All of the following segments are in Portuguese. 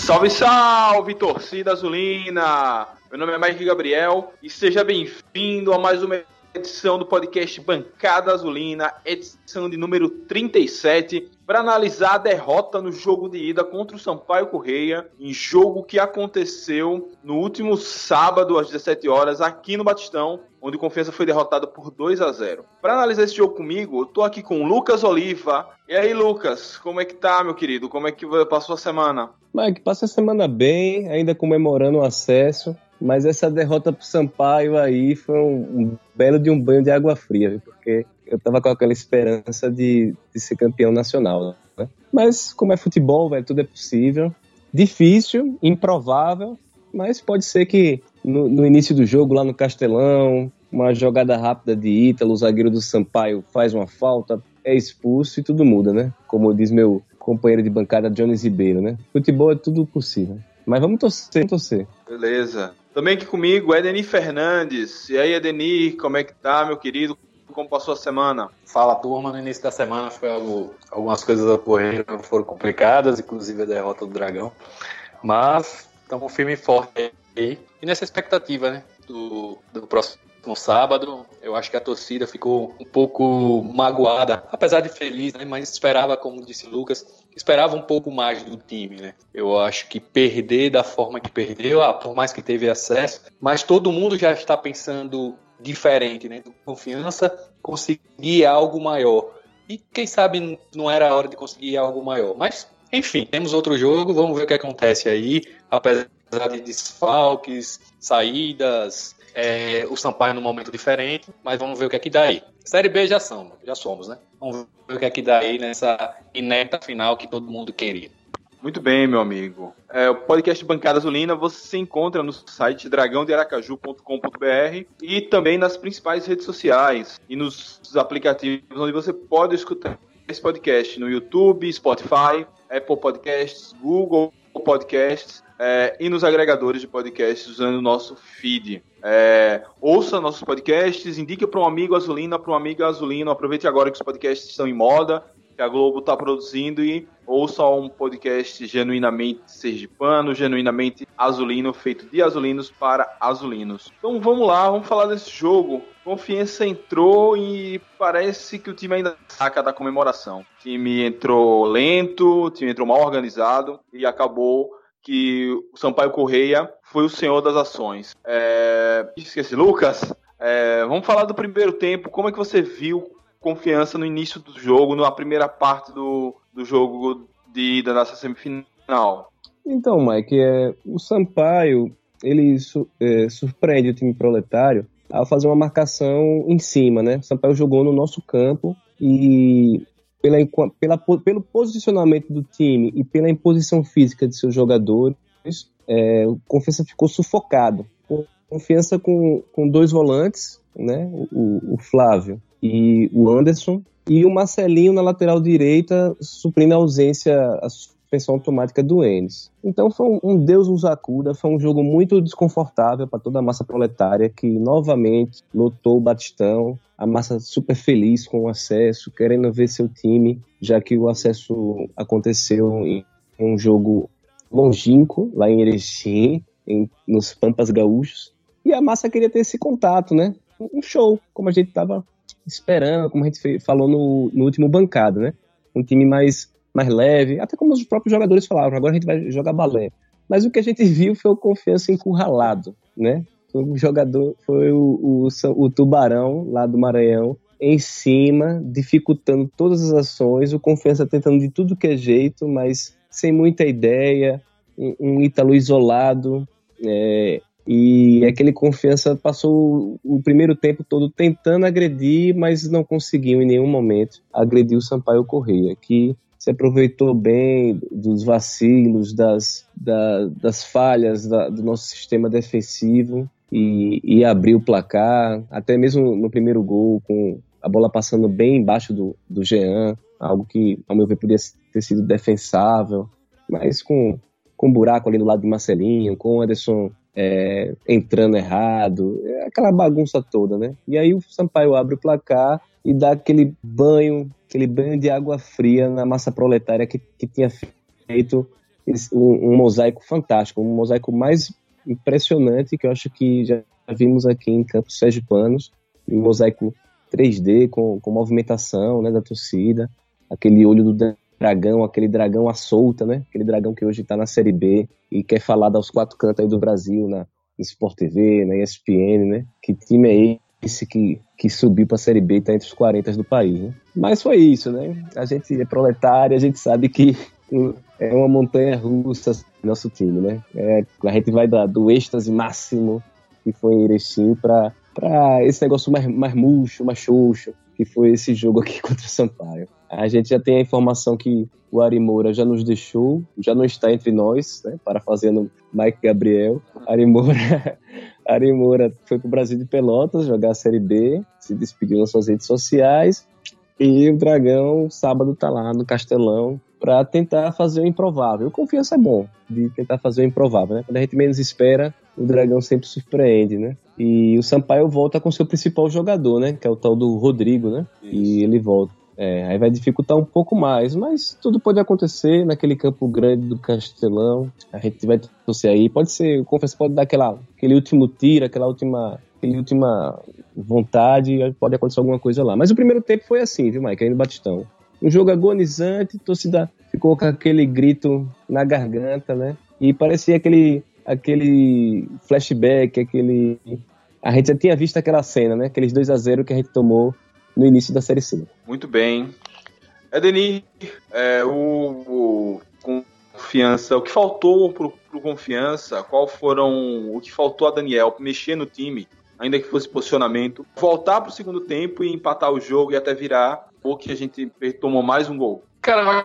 Salve, salve, torcida azulina! Meu nome é Mike Gabriel e seja bem-vindo a mais uma edição do podcast Bancada Azulina, edição de número 37, para analisar a derrota no jogo de ida contra o Sampaio Corrêa, em jogo que aconteceu no último sábado às 17 horas aqui no Batistão, onde o Confiança foi derrotado por 2-0. Para analisar esse jogo comigo, eu tô aqui com o Lucas Oliva. E aí, Lucas, como é que tá, meu querido? Como é que passou a semana? Mike, passa a semana bem, ainda comemorando o acesso, mas essa derrota pro Sampaio aí foi um belo de um banho de água fria, viu? Porque eu tava com aquela esperança de ser campeão nacional, né? Mas como é futebol, velho, tudo é possível. Difícil, improvável, mas pode ser que no início do jogo, lá no Castelão, uma jogada rápida de Ítalo, o zagueiro do Sampaio faz uma falta, é expulso e tudo muda, né? Como diz meu companheiro de bancada, Jones Ribeiro, né? Futebol é tudo possível. Mas vamos torcer. Beleza. Também aqui comigo, Edenir Fernandes. E aí, Edenir, como é que tá, meu querido? Como passou a semana? Fala, turma. No início da semana foi algumas coisas ocorreram, foram complicadas, inclusive a derrota do Dragão. Mas estamos firme e forte aí. E nessa expectativa, né, do próximo sábado, eu acho que a torcida ficou um pouco magoada, apesar de feliz, né, mas esperava, como disse o Lucas, esperava um pouco mais do time, né? Eu acho que perder da forma que perdeu, por mais que teve acesso, mas todo mundo já está pensando diferente, né? Do Confiança conseguir algo maior. E quem sabe não era a hora de conseguir algo maior. Mas, enfim, temos outro jogo, vamos ver o que acontece aí, apesar de desfalques, saídas, o Sampaio num momento diferente, mas vamos ver o que é que dá aí. Série B já somos, né? Vamos ver o que é que dá aí nessa ineta final que todo mundo queria. Muito bem, meu amigo. O podcast Bancada Azulina você se encontra no site dragãodearacaju.com.br e também nas principais redes sociais e nos aplicativos onde você pode escutar esse podcast no YouTube, Spotify, Apple Podcasts, Google Podcasts, e nos agregadores de podcasts usando o nosso feed. Ouça nossos podcasts, indique para um amigo azulino, para um amigo azulino. Aproveite agora que os podcasts estão em moda, que a Globo está produzindo, e ouça um podcast genuinamente sergipano, genuinamente azulino, feito de azulinos para azulinos. Então vamos lá, vamos falar desse jogo. Confiança entrou e parece que o time ainda saca da comemoração. O time entrou lento, o time entrou mal organizado e acabou que o Sampaio Corrêa foi o senhor das ações. Esqueci, Lucas, vamos falar do primeiro tempo. Como é que você viu Confiança no início do jogo, na primeira parte do jogo de ida nessa semifinal? Então, Mike, o Sampaio, ele surpreende o time proletário ao fazer uma marcação em cima, né? O Sampaio jogou no nosso campo e pelo posicionamento do time e pela imposição física de seus jogadores, o Confiança ficou sufocado. Confiança com dois volantes, né? O Flávio e o Anderson, e o Marcelinho na lateral direita, suprindo a suspensão automática do Enes. Então foi um Deus nos acuda, foi um jogo muito desconfortável para toda a massa proletária, que novamente lotou o Batistão, a massa super feliz com o acesso, querendo ver seu time, já que o acesso aconteceu em um jogo longínquo, lá em Erechim, nos Pampas Gaúchos, e a massa queria ter esse contato, né? Um show, como a gente estava esperando, como a gente falou no último bancada, né? Um time mais leve, até como os próprios jogadores falavam, agora a gente vai jogar balé. Mas o que a gente viu foi o Confiança encurralado, né? O jogador foi o Tubarão, lá do Maranhão, em cima, dificultando todas as ações, o Confiança tentando de tudo que é jeito, mas sem muita ideia, um Ítalo isolado, e aquele Confiança passou o primeiro tempo todo tentando agredir, mas não conseguiu em nenhum momento agredir o Sampaio Corrêa, que se aproveitou bem dos vacilos, das falhas do nosso sistema defensivo e abriu o placar, até mesmo no primeiro gol, com a bola passando bem embaixo do Jean, algo que, ao meu ver, podia ter sido defensável, mas com um buraco ali do lado de Marcelinho, com o Anderson entrando errado, aquela bagunça toda, né? E aí o Sampaio abre o placar e dá aquele banho de água fria na massa proletária que tinha feito um mosaico fantástico, um mosaico mais impressionante que eu acho que já vimos aqui em Campos Sergipanos, um mosaico 3D com movimentação, né, da torcida, aquele olho do dragão, aquele dragão à solta, né, aquele dragão que hoje está na Série B e quer falar aos 4 cantos aí do Brasil, na Sport TV, na ESPN, né, que time é esse que subiu para a Série B e está entre os 40 do país, né? Mas foi isso, né, a gente é proletário, a gente sabe que é uma montanha russa nosso time, né, a gente vai do êxtase máximo que foi em Erechim para esse negócio mais murcho, mais xoxo, que foi esse jogo aqui contra o Sampaio. A gente já tem a informação que o Ari Moura já nos deixou, já não está entre nós, né, parafraseando Mike Gabriel. Ari Moura foi para o Brasil de Pelotas jogar a Série B, se despediu nas suas redes sociais, e o Dragão, sábado, está lá no Castelão para tentar fazer o improvável. O Confiança é bom de tentar fazer o improvável, né? Quando a gente menos espera, o Dragão sempre surpreende, né? E o Sampaio volta com seu principal jogador, né? Que é o tal do Rodrigo, né? Isso. E ele volta. Aí vai dificultar um pouco mais, mas tudo pode acontecer naquele campo grande do Castelão. A gente vai torcer aí. Pode ser, o Confiança pode dar aquele último tiro, aquela última vontade, pode acontecer alguma coisa lá. Mas o primeiro tempo foi assim, viu, Mike? Aí no Batistão. Um jogo agonizante, a torcida ficou com aquele grito na garganta, né? E parecia aquele flashback, a gente já tinha visto aquela cena, né? Aqueles 2-0 que a gente tomou no início da Série C. Muito bem. Edenir, o Confiança, o que faltou pro Confiança, o que faltou a Daniel mexer no time, ainda que fosse posicionamento, voltar pro segundo tempo e empatar o jogo e até virar, ou que a gente tomou mais um gol? Cara,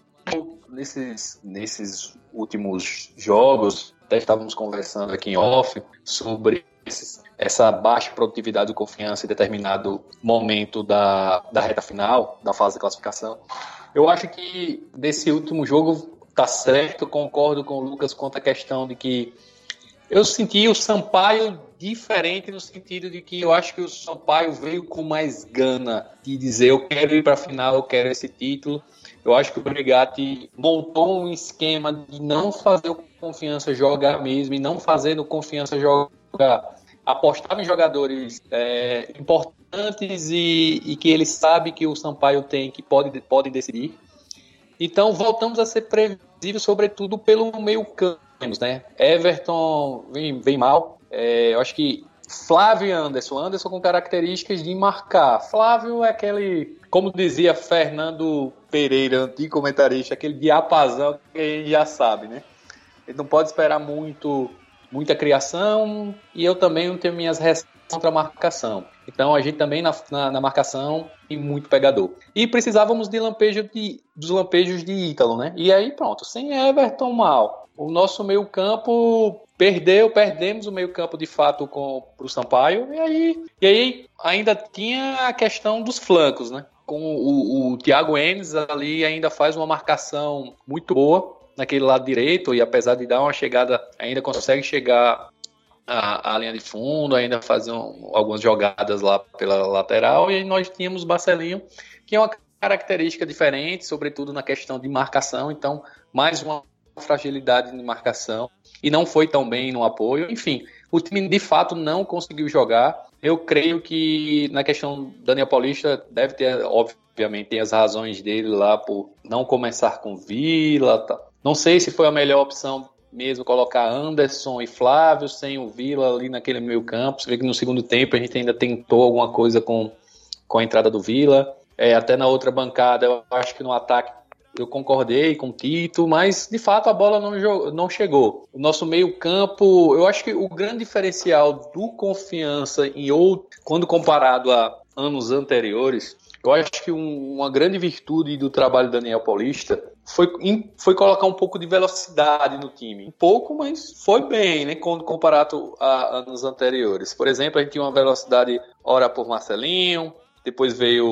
nesses últimos jogos, até estávamos conversando aqui em off sobre essa baixa produtividade do Confiança em determinado momento da reta final, da fase de classificação. Eu acho que desse último jogo tá certo, concordo com o Lucas quanto à questão de que eu senti o Sampaio diferente no sentido de que eu acho que o Sampaio veio com mais gana de dizer eu quero ir para a final, eu quero esse título. Eu acho que o Brigatti montou um esquema de não fazer o Confiança jogar mesmo e não fazer no Confiança jogar. Apostava em jogadores importantes e que ele sabe que o Sampaio tem, que podem decidir. Então voltamos a ser previsíveis, sobretudo pelo meio campo, né? Everton vem mal. Eu acho que Flávio e Anderson com características de marcar. Flávio é aquele, como dizia Fernando Pereira, antigo comentarista, aquele diapasão que a gente já sabe, né? Ele não pode esperar muita criação, e eu também não tenho minhas ressalvas contra a marcação. Então a gente também na marcação tem muito pegador. E precisávamos dos lampejos de Ítalo, né? E aí pronto, sem Everton mal. O nosso meio campo perdemos o meio campo de fato pro Sampaio, e aí ainda tinha a questão dos flancos, né? Com o Thiago Enes ali ainda faz uma marcação muito boa naquele lado direito, e apesar de dar uma chegada, ainda consegue chegar à linha de fundo, ainda fazer algumas jogadas lá pela lateral, e aí nós tínhamos o Barcelinho, que é uma característica diferente, sobretudo na questão de marcação, então mais uma fragilidade de marcação, e não foi tão bem no apoio. Enfim, o time de fato não conseguiu jogar. Eu creio que na questão do Daniel Paulista deve ter, obviamente, tem as razões dele lá por não começar com Vila, tá. Não sei se foi a melhor opção mesmo colocar Anderson e Flávio sem o Vila ali naquele meio campo. Você vê que no segundo tempo a gente ainda tentou alguma coisa com a entrada do Vila. Até na outra bancada, eu acho que no ataque eu concordei com o Tito, mas de fato a bola não chegou. O nosso meio campo, eu acho que o grande diferencial do Confiança quando comparado a anos anteriores, eu acho que uma grande virtude do trabalho do Daniel Paulista foi colocar um pouco de velocidade no time. Um pouco, mas foi bem, né? Quando comparado a anos anteriores. Por exemplo, a gente tinha uma velocidade ora por Marcelinho, depois veio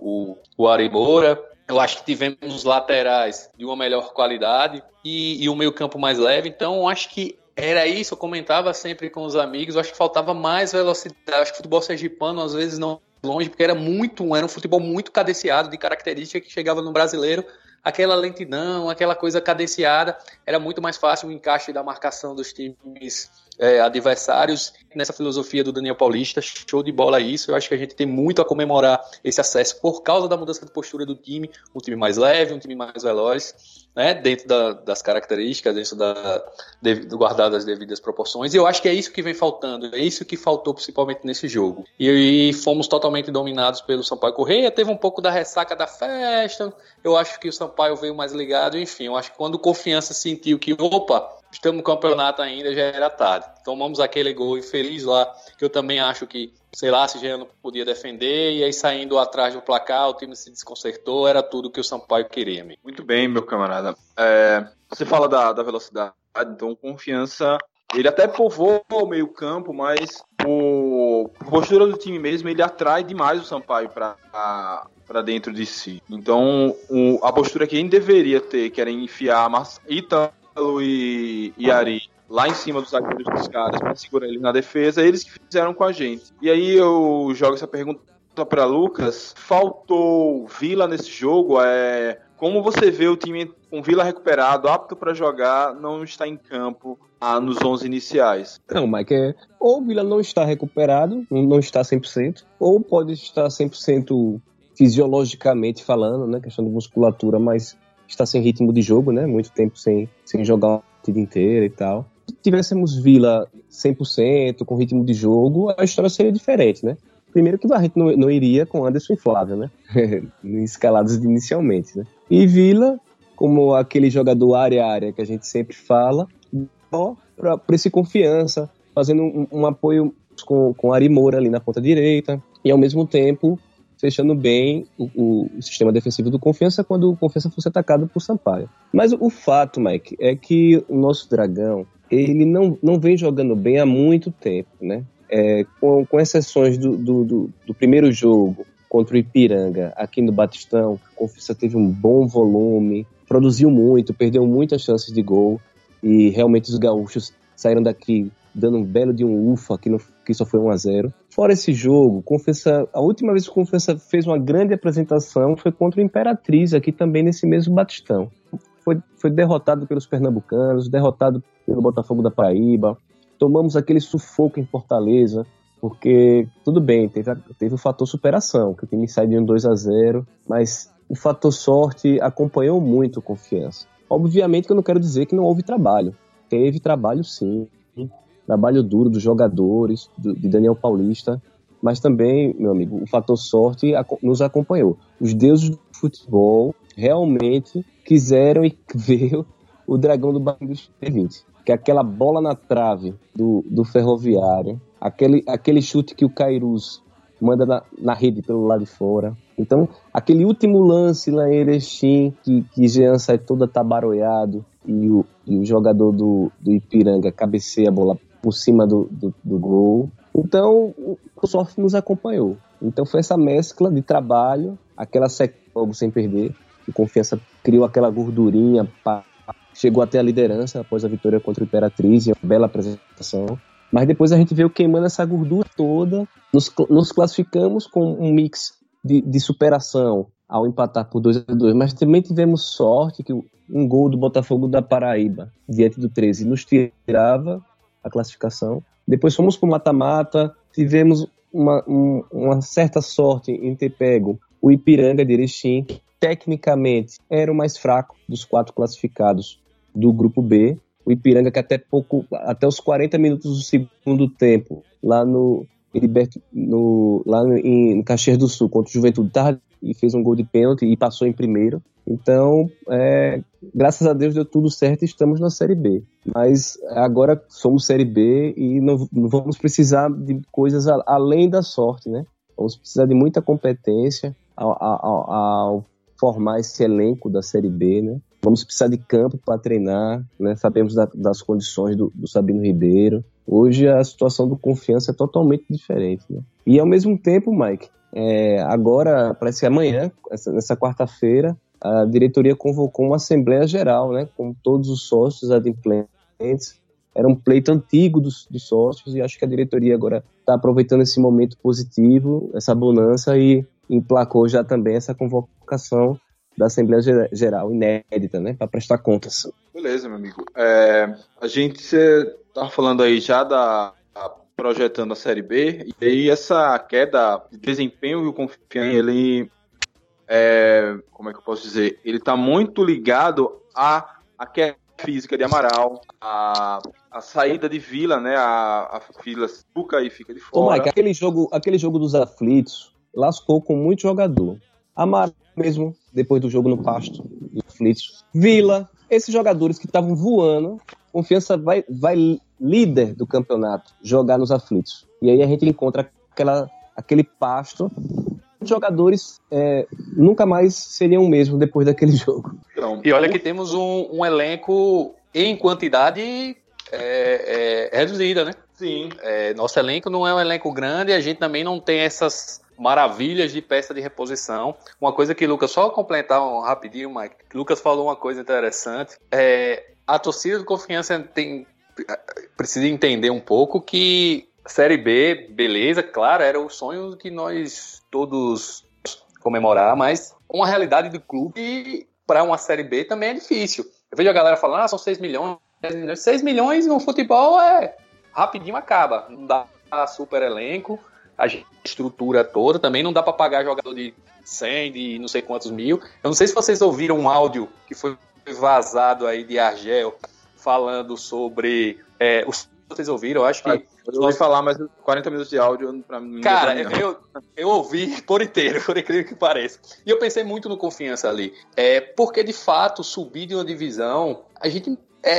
o Ari Moura. Eu acho que tivemos os laterais de uma melhor qualidade e o meio campo mais leve. Então, eu acho que era isso. Eu comentava sempre com os amigos. Eu acho que faltava mais velocidade. Eu acho que o futebol sergipano, às vezes, não longe, porque era um futebol muito cadenciado, de característica que chegava no brasileiro. aquela lentidão, aquela coisa cadenciada, era muito mais fácil o encaixe da marcação dos times adversários nessa filosofia do Daniel Paulista. Show de bola isso. Eu acho que a gente tem muito a comemorar esse acesso por causa da mudança de postura do time, um time mais leve, um time mais veloz, né, dentro das características, dentro guardadas as devidas proporções. E eu acho que é isso que vem faltando, é isso que faltou principalmente nesse jogo. E fomos totalmente dominados pelo Sampaio Corrêa, teve um pouco da ressaca da festa, eu acho que o Sampaio veio mais ligado, enfim, eu acho que quando o Confiança sentiu que, opa, estamos no campeonato ainda, já era tarde. Tomamos aquele gol infeliz lá, que eu também acho que, sei lá, se já não podia defender, e aí saindo atrás do placar, o time se desconcertou, era tudo que o Sampaio queria. Amigo. Muito bem, meu camarada. Você fala da velocidade, então Confiança, ele até povoa o meio campo, mas a postura do time mesmo, ele atrai demais o Sampaio para dentro de si. Então, a postura que a gente deveria ter, que era enfiar Ítalo e Ari lá em cima dos zagueiros dos caras para segurar eles na defesa, eles que fizeram com a gente. E aí eu jogo essa pergunta para Lucas. Faltou Vila nesse jogo? Como você vê o time com Vila recuperado, apto para jogar, não está em campo nos 11 iniciais? Não, Mike, ou o Vila não está recuperado, não está 100%, ou pode estar 100% fisiologicamente falando, né, questão de musculatura, mas está sem ritmo de jogo, né, muito tempo sem jogar a partida inteira e tal. Se tivéssemos Vila 100%, com ritmo de jogo, a história seria diferente, né? Primeiro que a gente não iria com Anderson e Flávio, né? Escalados inicialmente, né? E Vila, como aquele jogador área-área que a gente sempre fala, para esse Confiança, fazendo um apoio com Ari Moura ali na ponta direita, e ao mesmo tempo fechando bem o sistema defensivo do Confiança quando o Confiança fosse atacado por Sampaio. Mas o fato, Mike, é que o nosso Dragão, ele não vem jogando bem há muito tempo, né? Com exceções do primeiro jogo contra o Ipiranga, aqui no Batistão, o Confiança teve um bom volume, produziu muito, perdeu muitas chances de gol, e realmente os gaúchos saíram daqui dando um belo de um ufa, que só foi 1-0. Fora esse jogo, a última vez que o Confiança fez uma grande apresentação foi contra o Imperatriz, aqui também nesse mesmo Batistão. Foi derrotado pelos pernambucanos, derrotado pelo Botafogo da Paraíba. Tomamos aquele sufoco em Fortaleza, porque, tudo bem, teve o fator superação, que o time sai de um 2-0, mas o fator sorte acompanhou muito o Confiança. Obviamente que eu não quero dizer que não houve trabalho. Teve trabalho sim, trabalho duro dos jogadores, de Daniel Paulista, mas também, meu amigo, o fator sorte nos acompanhou. Os deuses do futebol realmente quiseram e ver o Dragão do Bahia em 2020. Que é aquela bola na trave do Ferroviário, aquele chute que o Cairuz manda na rede pelo lado de fora. Então, aquele último lance lá em Erechim, que Jean sai todo atabaroiado e o jogador do Ipiranga cabeceia a bola por cima do gol. Então, o sorte nos acompanhou. Então, foi essa mescla de trabalho, aquela sequência sem perder, o Confiança criou aquela gordurinha, chegou até a liderança após a vitória contra o Imperatriz, uma bela apresentação. Mas depois a gente veio queimando essa gordura toda, nos classificamos com um mix de superação ao empatar por 2-2, mas também tivemos sorte que um gol do Botafogo da Paraíba, diante do 13, nos tirava a classificação. Depois fomos para o mata-mata, tivemos uma certa sorte em ter pego o Ipiranga de Erechim, que tecnicamente era o mais fraco dos 4 classificados do grupo B. O Ipiranga, que até os 40 minutos do segundo tempo, lá no Caxias do Sul, contra o Juventude, e fez um gol de pênalti e passou em primeiro. Então, graças a Deus deu tudo certo e estamos na Série B. Mas agora somos Série B e não vamos precisar de coisas além da sorte, né? Vamos precisar de muita competência ao formar esse elenco da Série B, né? Vamos precisar de campo para treinar, né? Sabemos das condições do Sabino Ribeiro. Hoje a situação do Confiança é totalmente diferente, né? E ao mesmo tempo, Mike, agora, parece que amanhã, nessa quarta-feira, a diretoria convocou uma Assembleia Geral, né? Com todos os sócios adimplentes. Era um pleito antigo dos sócios e acho que a diretoria agora está aproveitando esse momento positivo, essa bonança, e emplacou já também essa convocação da Assembleia Geral, inédita, né, para prestar contas. Beleza, meu amigo. A gente tá falando aí já projetando a Série B, e aí essa queda de desempenho e o Confiança, ele como é que eu posso dizer? Ele tá muito ligado à queda física de Amaral, a saída de Vila, né? A Vila fica e fica de fora. Ô, Mike, aquele jogo dos aflitos lascou com muito jogador. Amaral mesmo, depois do jogo no Pasto, dos aflitos. Vila, esses jogadores que estavam voando, Confiança vai líder do campeonato jogar nos aflitos. E aí a gente encontra aquele Pasto. Os jogadores nunca mais seriam o mesmo depois daquele jogo. E olha que temos um elenco em quantidade reduzida, né? Sim. Nosso elenco não é um elenco grande, a gente também não tem essas maravilhas de peça de reposição. Uma coisa que Lucas, só complementar rapidinho, Mike, Lucas falou uma coisa interessante, a torcida do Confiança precisa entender um pouco que Série B, beleza, claro, era o sonho que nós todos comemorar, mas uma realidade do clube para uma Série B também é difícil. Eu vejo a galera falando, são 6 milhões, 10 milhões. 6 milhões no futebol rapidinho acaba. Não dá super elenco, a estrutura toda, também não dá para pagar jogador de 100, de não sei quantos mil. Eu não sei se vocês ouviram um áudio que foi vazado aí de Argel falando sobre vocês ouviram, eu acho que... Eu ouvi falar, mas 40 minutos de áudio pra mim... Cara, eu ouvi por inteiro, por incrível que pareça. E eu pensei muito no Confiança ali. Porque, de fato, subir de uma divisão, a gente...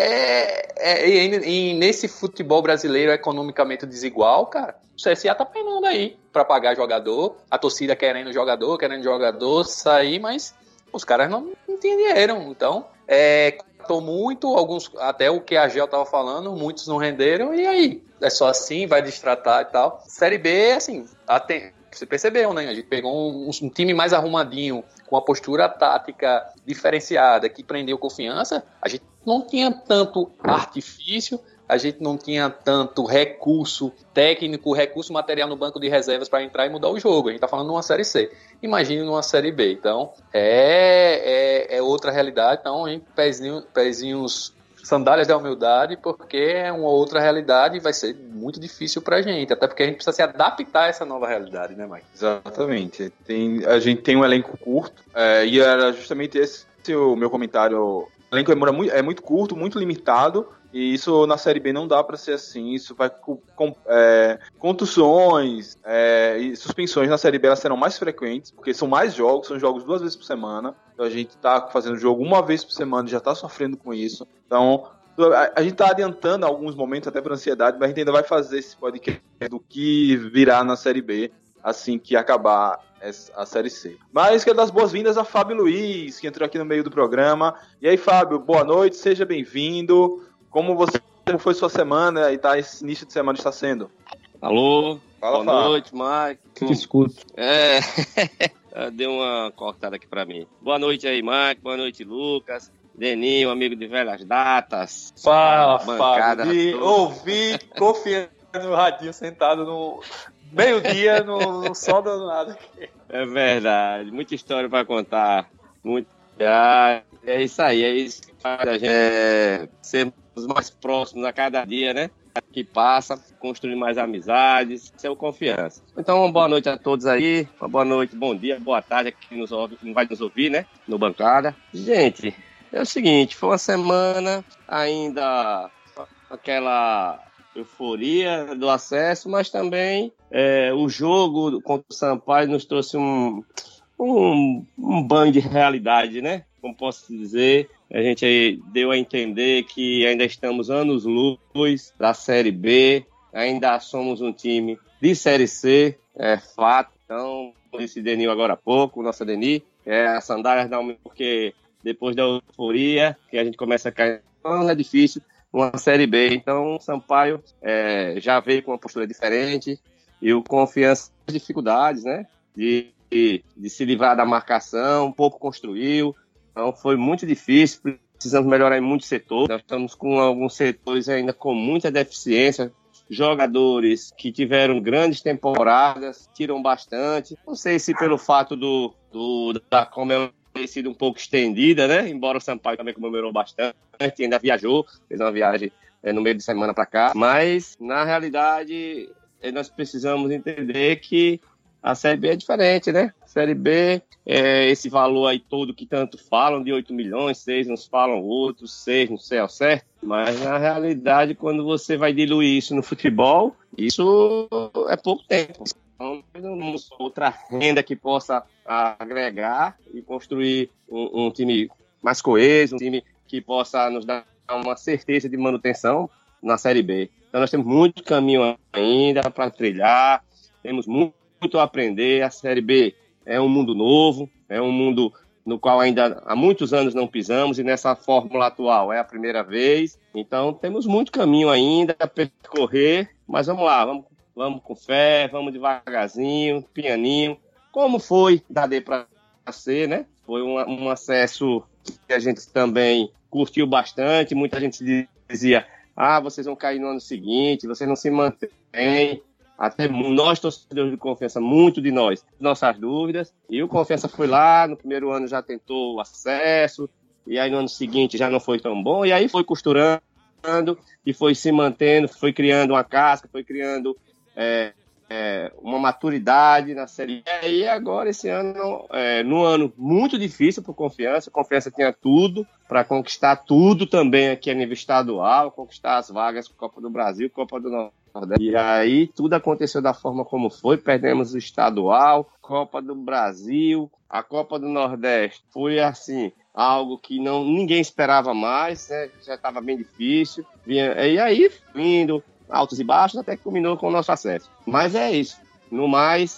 nesse futebol brasileiro economicamente desigual, cara, o CSA tá penando aí pra pagar jogador, a torcida querendo jogador sair, mas os caras não entenderam. Então, muito, alguns, até o que a Gel tava falando, muitos não renderam, e aí? É só assim, vai destratar e tal. Série B, assim, você percebeu, né? A gente pegou um time mais arrumadinho, com a postura tática diferenciada, que prendeu Confiança. A gente não tinha tanto artifício, a gente não tinha tanto recurso técnico, recurso material no banco de reservas para entrar e mudar o jogo. A gente tá falando de uma Série C. Imagine numa Série B. Então, é outra realidade. Então, a gente pezinhos, sandálias da humildade, porque é uma outra realidade e vai ser muito difícil pra gente. Até porque a gente precisa se adaptar a essa nova realidade, né, Mike? Exatamente. A gente tem um elenco curto, e era justamente esse o meu comentário. O elenco é muito curto, muito limitado, e isso na Série B não dá para ser assim. Isso vai com contusões e suspensões na Série B, elas serão mais frequentes, porque são mais jogos, são jogos 2 vezes por semana. Então a gente tá fazendo jogo 1 vez por semana e já tá sofrendo com isso. Então a gente tá adiantando alguns momentos até por ansiedade, mas a gente ainda vai fazer esse podcast do que virá na Série B assim que acabar a Série C. Mas quero dar as boas-vindas a Fábio Luiz, que entrou aqui no meio do programa. E aí, Fábio, boa noite, seja bem-vindo. Como foi sua semana e esse início de semana está sendo? Alô, Fala, boa Fábio. noite, Mike. Te escuto. Deu uma cortada aqui pra mim. Boa noite aí, Mike, boa noite, Lucas. Deninho, amigo de velhas datas. Fala, Bancada Fábio. toda. Ouvi, confiando no radinho, sentado no meio-dia, no sol do nada aqui. É verdade, muita história pra contar. É isso aí, é isso que faz a gente sermos mais próximos a cada dia, né? Que passa, construir mais amizades, ser confiança. Então, uma boa noite a todos aí, uma boa noite, bom dia, boa tarde, aqui nos ouve, vai nos ouvir, né? No Bancada. Gente, é o seguinte, foi uma semana ainda aquela euforia do acesso, mas também o jogo contra o Sampaio nos trouxe um banho de realidade, né? Como posso dizer, a gente aí deu a entender que ainda estamos anos-luz da Série B, ainda somos um time de Série C, é fato. Então, como disse Deninho agora há pouco, o nosso Deni, a sandálias da humildade, porque depois da euforia, que a gente começa a cair, não é difícil, uma Série B. Então, o Sampaio já veio com uma postura diferente e o Confiança tem dificuldades, né? De se livrar da marcação, um pouco construiu. Então foi muito difícil, precisamos melhorar em muitos setores. Nós estamos com alguns setores ainda com muita deficiência. Jogadores que tiveram grandes temporadas, tiram bastante. Não sei se pelo fato da comemoração ter sido um pouco estendida, né? Embora o Sampaio também comemorou bastante, ainda viajou, fez uma viagem no meio de semana para cá. Mas, na realidade, nós precisamos entender que a Série B é diferente, né? Série B, esse valor aí todo que tanto falam, de 8 milhões, 6 uns falam, outros 6, não sei ao certo. Mas, na realidade, quando você vai diluir isso no futebol, isso é pouco tempo. Então, não temos outra renda que possa agregar e construir um time mais coeso, um time que possa nos dar uma certeza de manutenção na Série B. Então, nós temos muito caminho ainda para trilhar, temos muito a aprender. A Série B é um mundo novo, é um mundo no qual ainda há muitos anos não pisamos, e nessa fórmula atual é a primeira vez. Então, temos muito caminho ainda a percorrer, mas vamos lá, vamos com fé, vamos devagarzinho, pianinho, como foi da D para C, né? Foi um acesso que a gente também curtiu bastante. Muita gente dizia, vocês vão cair no ano seguinte, vocês não se mantêm. Até nós, torcedores de Confiança, muito de nossas dúvidas. E o Confiança foi lá, no primeiro ano já tentou o acesso, e aí no ano seguinte já não foi tão bom, e aí foi costurando, e foi se mantendo, foi criando uma casca, foi criando uma maturidade na Série B. E agora, esse ano, num ano muito difícil para o Confiança. Confiança tinha tudo para conquistar tudo também aqui a nível estadual, conquistar as vagas Copa do Brasil, Copa do Nordeste. E aí tudo aconteceu da forma como foi. Perdemos o estadual, Copa do Brasil, a Copa do Nordeste. Foi assim, algo que ninguém esperava mais, né? Já estava bem difícil. E aí, vindo altos e baixos, até que culminou com o nosso acesso. Mas é isso. No mais,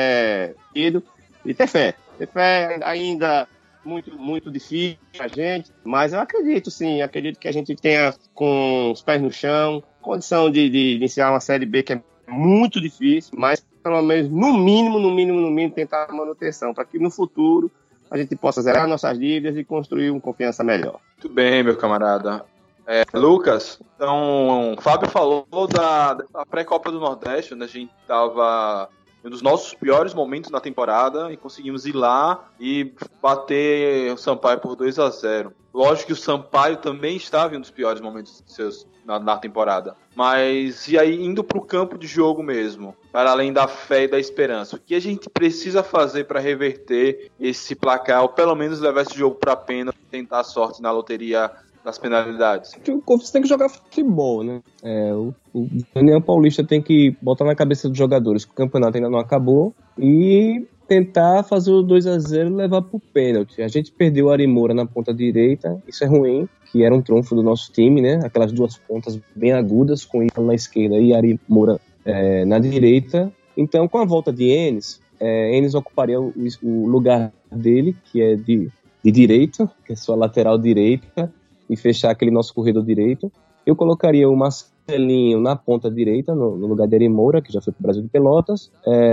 e ter fé. Ter fé ainda muito, muito difícil a gente, mas eu acredito que a gente tenha, com os pés no chão, condição de iniciar uma Série B que é muito difícil, mas pelo menos no mínimo tentar a manutenção, para que no futuro a gente possa zerar nossas dívidas e construir uma Confiança melhor. Muito bem, meu camarada. Lucas, então, o Fábio falou da pré-Copa do Nordeste, onde a gente estava em um dos nossos piores momentos na temporada e conseguimos ir lá e bater o Sampaio por 2-0. Lógico que o Sampaio também estava em um dos piores momentos seus na temporada. Mas, e aí, indo para o campo de jogo mesmo, para além da fé e da esperança, o que a gente precisa fazer para reverter esse placar, ou pelo menos levar esse jogo para a pena, tentar a sorte na loteria das penalidades? O Confiança tem que jogar futebol, né? O Daniel Paulista tem que botar na cabeça dos jogadores que o campeonato ainda não acabou e tentar fazer o 2-0 e levar pro pênalti. A gente perdeu o Ari Moura na ponta direita, isso é ruim, que era um trunfo do nosso time, né? Aquelas duas pontas bem agudas, com Ítalo na esquerda e Ari Moura na direita. Então, com a volta de Enes ocuparia o lugar dele, que é de direita, que é sua lateral direita, e fechar aquele nosso corredor direito. Eu colocaria o Marcelinho na ponta direita, no lugar de Ari Moura, que já foi para o Brasil de Pelotas.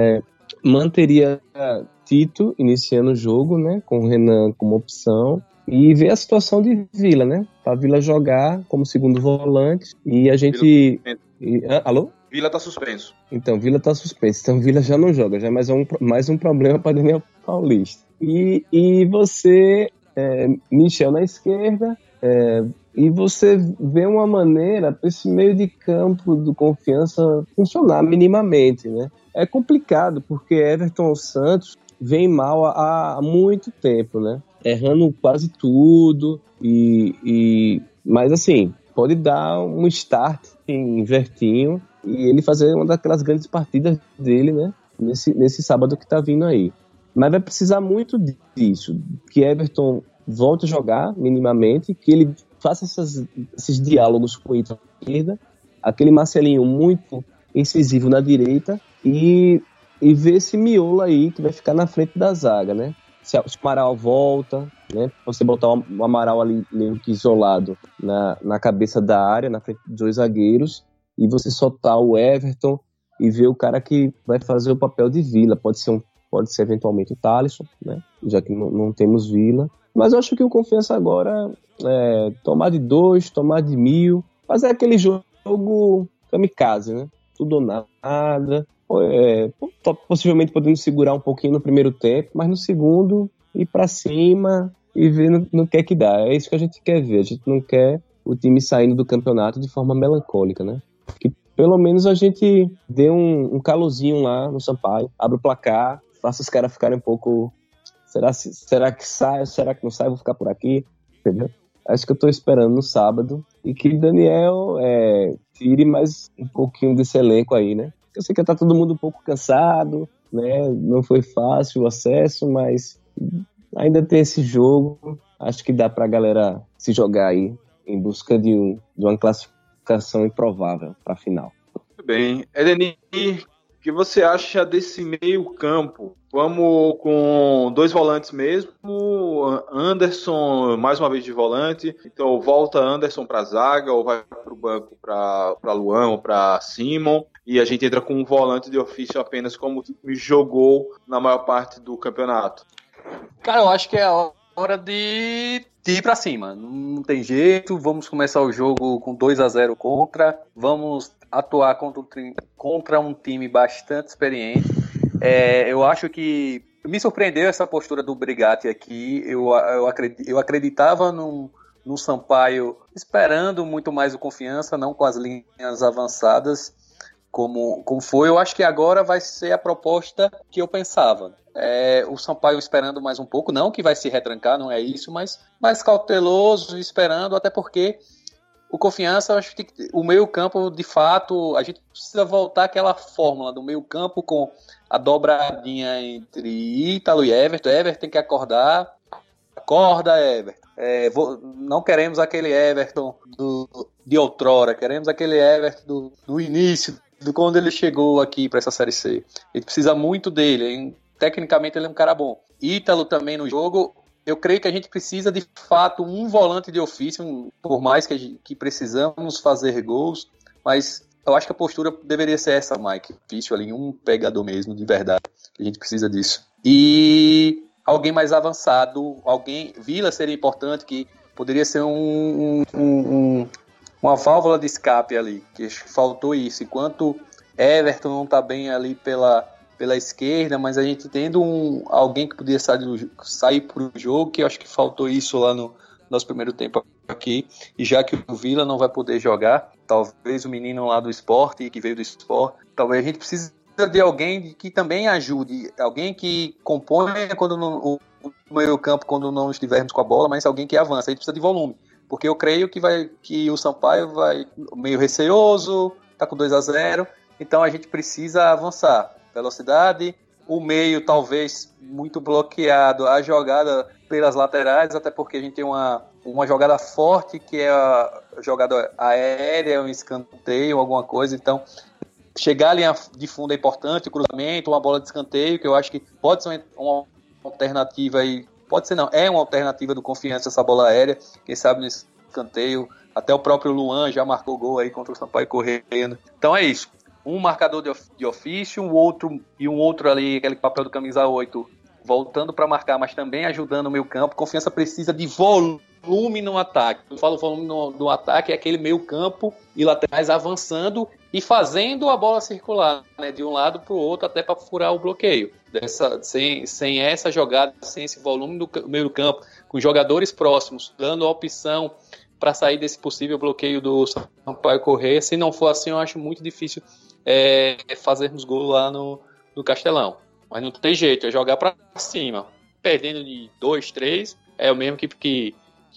Manteria Tito iniciando o jogo, né, com o Renan como opção, e ver a situação de Vila, né, para Vila jogar como segundo volante, e a gente... Alô? Vila tá suspenso. Então, Vila tá suspenso, então Vila já não joga, já é mais um problema para Daniel Paulista. E você, Michel na esquerda, e você vê uma maneira para esse meio de campo do Confiança funcionar minimamente, né? É complicado, porque Everton Santos vem mal há muito tempo, né? Errando quase tudo, mas assim, pode dar um start em Vertinho e ele fazer uma daquelas grandes partidas dele, né? Nesse sábado que tá vindo aí. Mas vai precisar muito disso, que Everton volte a jogar minimamente, que ele faça esses diálogos com o Ítalo na esquerda, aquele Marcelinho muito incisivo na direita, e ver esse miolo aí que vai ficar na frente da zaga, né? Se o Amaral volta, né? Você botar o Amaral ali meio que isolado na cabeça da área, na frente dos dois zagueiros, e você soltar o Everton e ver o cara que vai fazer o papel de Vila. Pode ser eventualmente o Thalisson, né? Já que não temos Vila. Mas eu acho que o Confiança agora tomar de 2, tomar de 1000, fazer aquele jogo kamikaze, né? Tudo ou nada. Possivelmente podendo segurar um pouquinho no primeiro tempo, mas no segundo ir pra cima e ver no que é que dá. É isso que a gente quer ver. A gente não quer o time saindo do campeonato de forma melancólica, né? Que pelo menos a gente dê um calorzinho lá no Sampaio, abre o placar, faça os caras ficarem um pouco... Será que sai? Será que não sai? Vou ficar por aqui, entendeu? Acho que eu tô esperando no sábado e que Daniel tire mais um pouquinho desse elenco aí, né? Eu sei que tá todo mundo um pouco cansado, né? Não foi fácil o acesso, mas ainda tem esse jogo. Acho que dá pra galera se jogar aí em busca de uma classificação improvável pra final. Muito bem. Edenir, o que você acha desse meio campo? Vamos com 2 volantes mesmo, Anderson mais uma vez de volante, então volta Anderson para a zaga ou vai para o banco para Luan ou para Simon, e a gente entra com um volante de ofício apenas como o time jogou na maior parte do campeonato. Cara, eu acho que é a hora de ir pra cima. Não tem jeito, vamos começar o jogo com 2-0 contra, vamos atuar contra um time bastante experiente. Eu acho que me surpreendeu essa postura do Brigatti aqui. Eu acreditava no Sampaio esperando muito mais o Confiança, não com as linhas avançadas como foi. Eu acho que agora vai ser a proposta que eu pensava. O Sampaio esperando mais um pouco, não que vai se retrancar, não é isso, mas mais cauteloso, esperando, até porque o Confiança, eu acho que o meio-campo, de fato, a gente precisa voltar àquela fórmula do meio-campo com a dobradinha entre Ítalo e Everton. Everton tem que acordar. Acorda, Everton. Não queremos aquele Everton de outrora, queremos aquele Everton do início, de quando ele chegou aqui para essa Série C. A gente precisa muito dele. Tecnicamente, ele é um cara bom. Ítalo também no jogo. Eu creio que a gente precisa, de fato, um volante de ofício, por mais que precisamos fazer gols, mas eu acho que a postura deveria ser essa, Mike. Difícil ali, um pegador mesmo, de verdade. A gente precisa disso. E alguém mais avançado, Vila seria importante, que poderia ser uma válvula de escape ali, que faltou isso. Enquanto Everton não está bem ali pela esquerda, mas a gente tendo alguém que podia sair para o jogo, que eu acho que faltou isso lá no nosso primeiro tempo aqui, e já que o Vila não vai poder jogar, talvez o menino lá do Sport, que veio do Sport, talvez a gente precise de alguém que também ajude, alguém que componha o meio campo quando não estivermos com a bola, mas alguém que avança. A gente precisa de volume, porque eu creio que o Sampaio vai meio receoso, tá com 2-0, então a gente precisa avançar. Velocidade, o meio talvez muito bloqueado, a jogada pelas laterais, até porque a gente tem uma jogada forte, que é a jogada aérea, um escanteio, alguma coisa. Então, chegar ali de fundo é importante, o cruzamento, uma bola de escanteio, que eu acho que pode ser uma alternativa aí, pode ser não, é uma alternativa do Confiança essa bola aérea, quem sabe no escanteio, até o próprio Luan já marcou gol aí contra o Sampaio correndo. Então é isso. Um marcador de ofício, um outro ali, aquele papel do camisa 8, voltando para marcar, mas também ajudando o meio campo. Confiança precisa de volume no ataque. Eu falo volume no ataque, é aquele meio campo e laterais avançando e fazendo a bola circular, né, de um lado para o outro, até para furar o bloqueio. Sem essa jogada, sem esse volume do meio campo, com jogadores próximos, dando a opção para sair desse possível bloqueio do Sampaio Corrêa. Se não for assim, eu acho muito difícil fazermos gol lá no Castelão. Mas não tem jeito, é jogar para cima. Perdendo de 2-3 é o mesmo que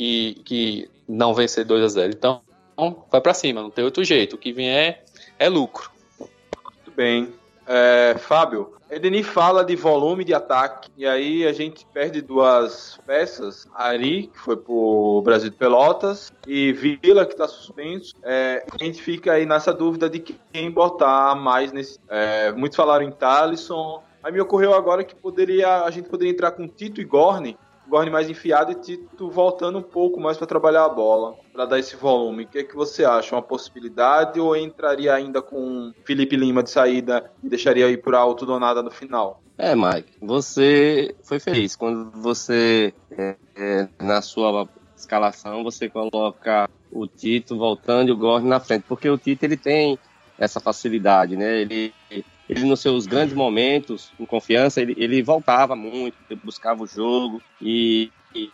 não vencer 2-0. Então, vai para cima, não tem outro jeito. O que vier é lucro. Muito bem. Fábio, Edenir fala de volume de ataque, e aí a gente perde 2 peças, Ari, que foi pro Brasil de Pelotas, e Vila, que tá suspenso. A gente fica aí nessa dúvida de quem botar mais nesse... muitos falaram em Thalisson, aí me ocorreu agora que a gente poderia entrar com Tito e Gorni mais enfiado e Tito voltando um pouco mais para trabalhar a bola, para dar esse volume. O que é que você acha? Uma possibilidade ou entraria ainda com Felipe Lima de saída e deixaria ir por alto do nada no final? Mike, você foi feliz quando você, na sua escalação, você coloca o Tito voltando e o Gorni na frente, porque o Tito ele tem essa facilidade, né? Ele ele nos seus grandes momentos, com confiança, ele voltava muito, ele buscava o jogo e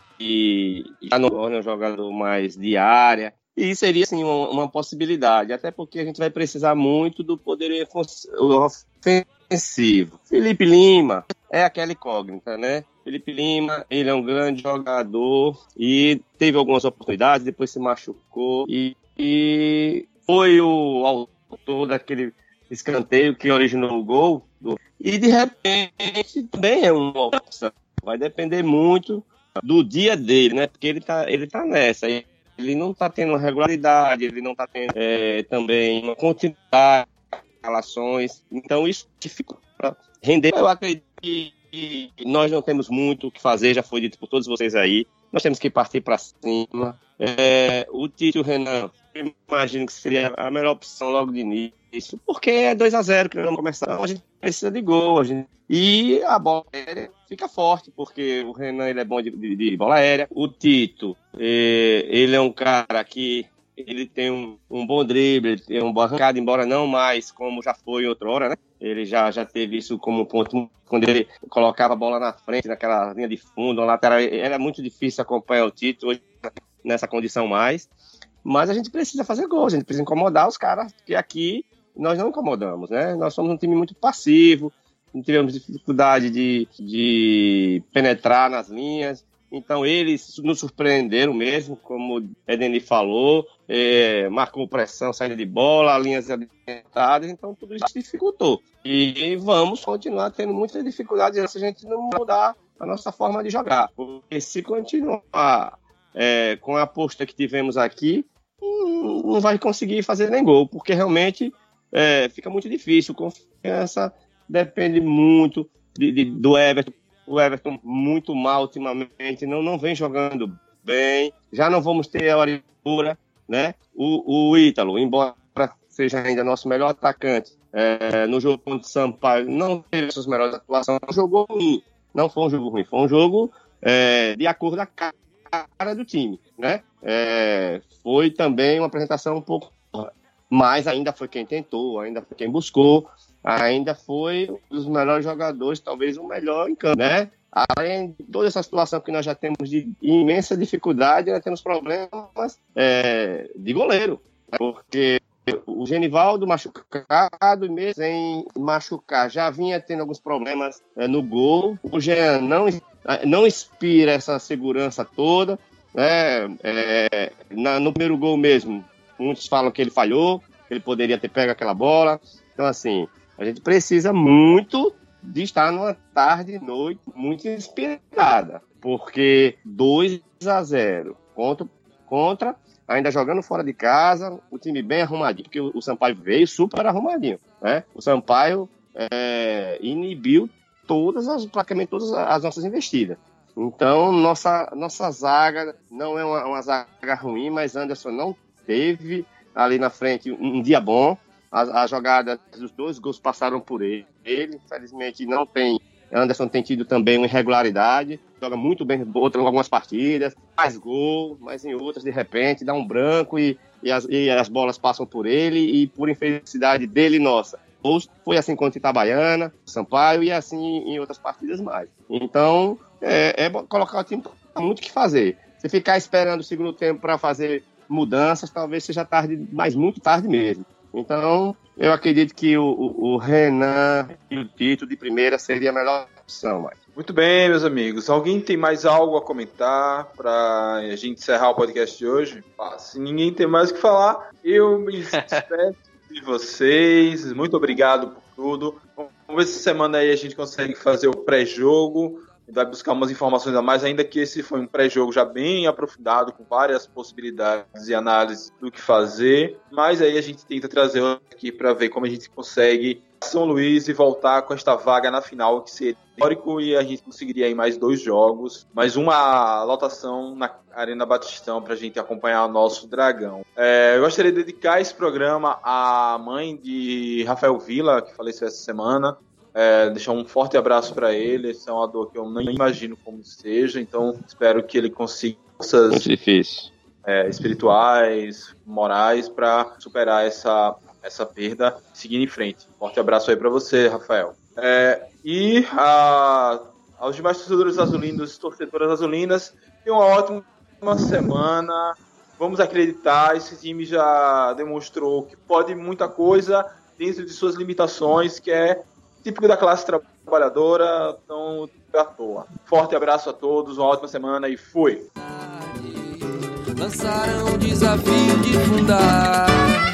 já não é um jogador mais de área. E seria, assim, uma possibilidade, até porque a gente vai precisar muito do poder ofensivo. Felipe Lima é aquela incógnita, né? Felipe Lima, ele é um grande jogador e teve algumas oportunidades, depois se machucou e foi o autor daquele escanteio que originou o gol. E, de repente, também é uma opção. Vai depender muito do dia dele, né? Porque ele tá nessa. Ele não está tendo regularidade, ele não está tendo também uma continuidade de relações. Então, isso dificulta para render. Eu acredito que nós não temos muito o que fazer, já foi dito por todos vocês aí. Nós temos que partir para cima. O Tite e o Renan, eu imagino que seria a melhor opção logo de início, porque é 2-0 que nós vamos começar. Então, a gente precisa de gol. E a bola aérea fica forte, porque o Renan ele é bom de bola aérea. O Tito, ele é um cara que ele tem um bom drible, ele tem uma boa arrancada, embora não mais como já foi outrora, né? Ele já teve isso como ponto, quando ele colocava a bola na frente, naquela linha de fundo, na lateral. Era muito difícil acompanhar o Tito hoje nessa condição mais. Mas a gente precisa fazer gol, a gente precisa incomodar os caras, que aqui nós não incomodamos, né? Nós somos um time muito passivo, não tivemos dificuldade de penetrar nas linhas, então eles nos surpreenderam mesmo, como o Edeni falou, marcou pressão, saída de bola, linhas adiantadas, então tudo isso dificultou. E vamos continuar tendo muitas dificuldades se a gente não mudar a nossa forma de jogar, porque se continuar com a aposta que tivemos aqui, não vai conseguir fazer nem gol, porque realmente fica muito difícil. Confiança depende muito do Everton. O Everton muito mal ultimamente, não vem jogando bem. Já não vamos ter a hora, né? O Ítalo, embora seja ainda nosso melhor atacante, no jogo contra o Sampaio, não teve suas melhores atuações. Jogou ruim. Não foi um jogo ruim, foi um jogo de acordo com a cara do time, né? Foi também uma apresentação um pouco, mas ainda foi quem tentou, ainda foi quem buscou, ainda foi um dos melhores jogadores, talvez o melhor em campo, né? Além de toda essa situação que nós já temos de imensa dificuldade, nós temos problemas de goleiro, porque o Genivaldo machucado, e mesmo sem machucar, já vinha tendo alguns problemas no gol. O Jean não inspira essa segurança toda, né? No primeiro gol mesmo, muitos falam que ele falhou, que ele poderia ter pego aquela bola. Então, assim, a gente precisa muito de estar numa tarde e noite muito inspirada, porque 2-0 contra, ainda jogando fora de casa, o time bem arrumadinho, porque o Sampaio veio super arrumadinho, né? O Sampaio inibiu praticamente todas as nossas investidas. Então, nossa zaga não é uma zaga ruim, mas Anderson não teve ali na frente um dia bom. A jogada dos 2 gols passaram por ele. Infelizmente, Anderson tem tido também uma irregularidade. Joga muito bem em algumas partidas, faz gol, mas em outras, de repente, dá um branco e as bolas passam por ele. E por infelicidade dele e nossa, foi assim contra Itabaiana, Sampaio e assim em outras partidas mais. Então, colocar o time com muito o que fazer. Se ficar esperando o segundo tempo para fazer mudanças, talvez seja tarde, mas muito tarde mesmo. Então, eu acredito que o Renan e o Tito de primeira seria a melhor opção, Mike. Muito bem, meus amigos. Alguém tem mais algo a comentar para a gente encerrar o podcast de hoje? Se ninguém tem mais o que falar, eu me despeço de vocês. Muito obrigado por tudo. Vamos ver se essa semana aí a gente consegue fazer o pré-jogo. Vai buscar umas informações a mais, ainda que esse foi um pré-jogo já bem aprofundado, com várias possibilidades e análises do que fazer, mas aí a gente tenta trazer aqui para ver como a gente consegue São Luís e voltar com esta vaga na final, que seria histórico, e a gente conseguiria aí mais 2 jogos, mais uma lotação na Arena Batistão para a gente acompanhar o nosso Dragão. Eu gostaria de dedicar esse programa à mãe de Rafael Vila, que faleceu essa semana. Deixar um forte abraço para ele. Essa é uma dor que eu não imagino como seja, então espero que ele consiga forças espirituais, morais, para superar essa essa perda, seguindo em frente. Forte abraço aí para você, Rafael. Aos demais torcedores azulinos e torcedoras azulinas, tenham uma ótima semana. Vamos acreditar, esse time já demonstrou que pode muita coisa dentro de suas limitações, que é típico da classe trabalhadora, então à toa. Forte abraço a todos, uma ótima semana e fui! Lançaram o desafio de fundar